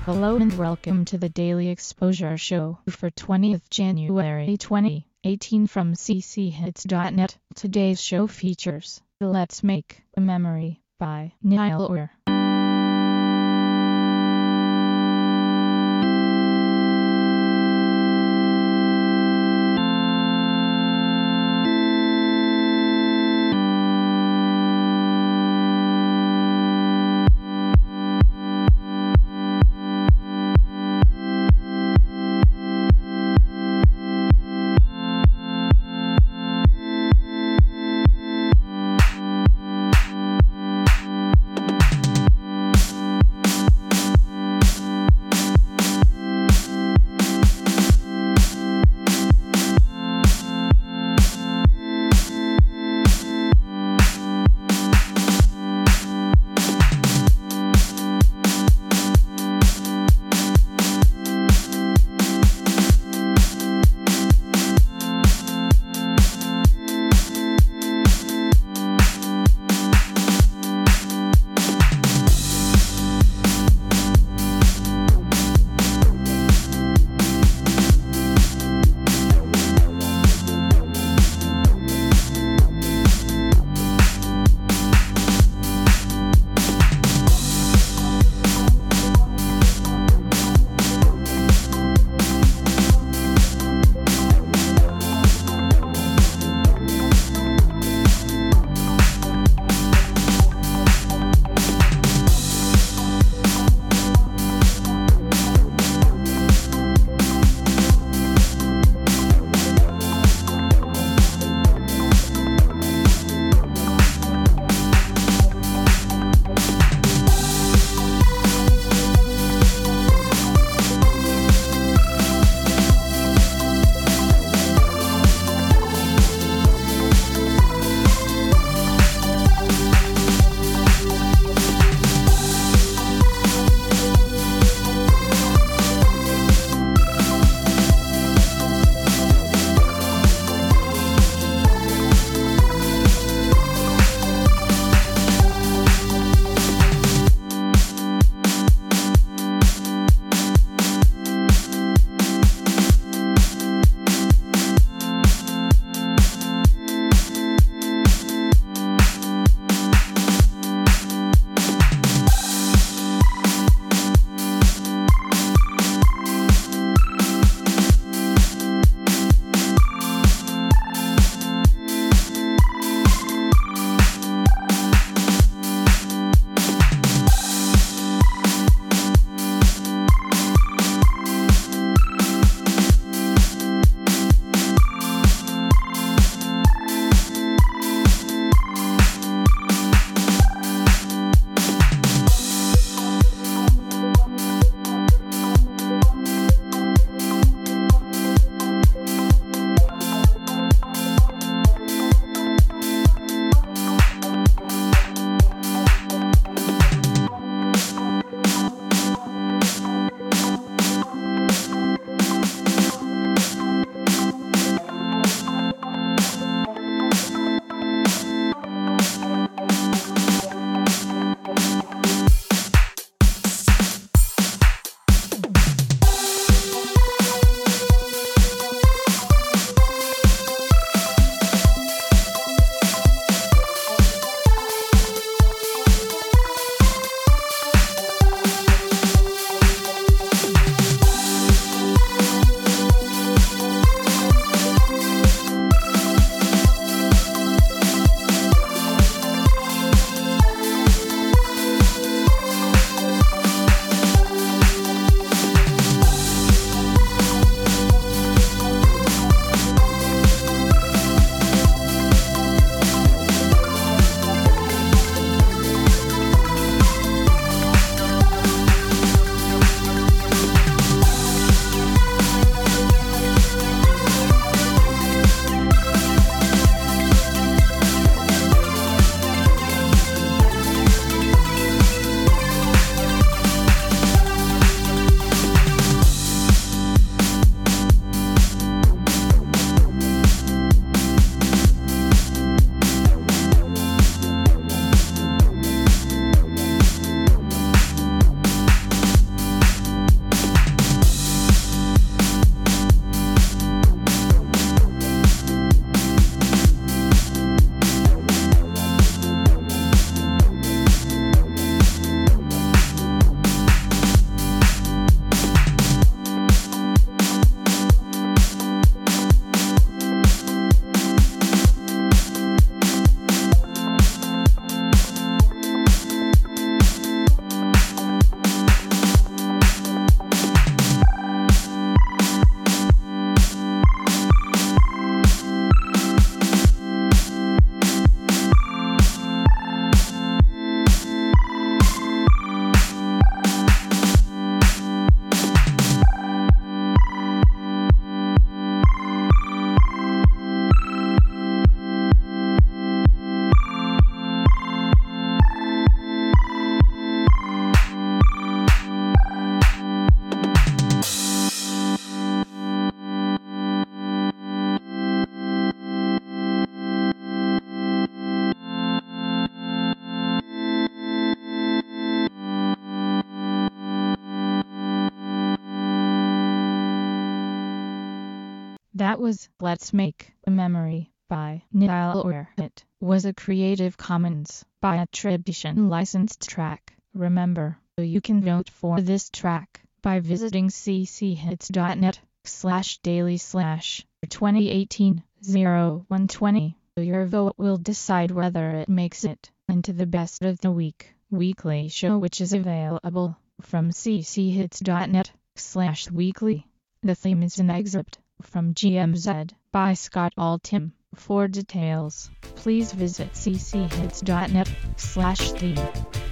Hello and welcome to the Daily Exposure Show for 20th January 2018 from cchits.net. Today's show features Let's Make a Memory by Niall Orr. That was Let's Make a Memory by Niall Hoare. It was a Creative Commons by attribution licensed track. Remember, you can vote for this track by visiting cchits.net/daily/2018-0120. Your vote will decide whether it makes it into the Best of the Week weekly show, which is available from cchits.net/weekly. The theme is an excerpt from GMZ by Scott Altham. For details, please visit cchits.net/theme.